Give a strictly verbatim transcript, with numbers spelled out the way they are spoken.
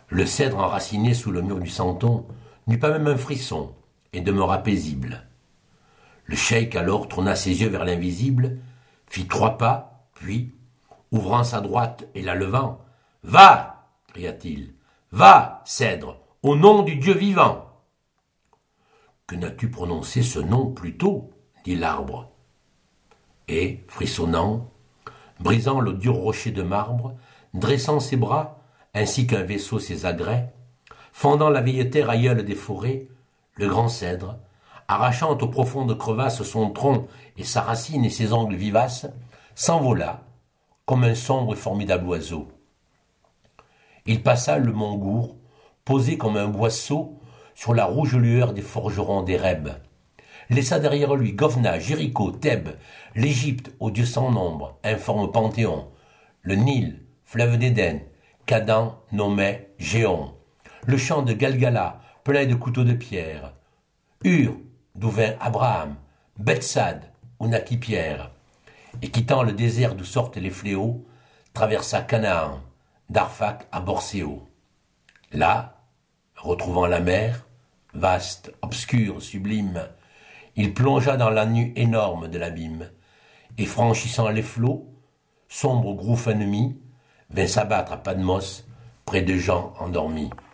Le cèdre enraciné sous le mur du Santon n'eut pas même un frisson et demeura paisible. Le cheik alors tourna ses yeux vers l'invisible, fit trois pas, puis, ouvrant sa droite et la levant, « Va !» cria-t-il. « Va, cèdre, au nom du Dieu vivant !»« Que n'as-tu prononcé ce nom plus tôt ?» dit l'arbre. Et, frissonnant, brisant le dur rocher de marbre, dressant ses bras, ainsi qu'un vaisseau ses agrès, fendant la vieille terre aïeule des forêts, le grand cèdre, arrachant aux profondes crevasses son tronc et sa racine et ses ongles vivaces, s'envola, comme un sombre et formidable oiseau. Il passa le mont Gour, posé comme un boisseau sur la rouge lueur des forgerons d'Éreb, laissa derrière lui Govna, Jéricho, Thèbes, l'Égypte aux dieux sans nombre, informe panthéon, le Nil, fleuve d'Éden, qu'Adam nommait Géon, le champ de Galgala, plein de couteaux de pierre, Ur, d'où vint Abraham, Bethsad, où naquit Pierre, et quittant le désert d'où sortent les fléaux, traversa Canaan, d'Arphac à Borséo. Là, retrouvant la mer, vaste, obscure, sublime, il plongea dans la nuit énorme de l'abîme, et franchissant les flots, sombre groupe ennemi, vint s'abattre à Padmos, près de gens endormis.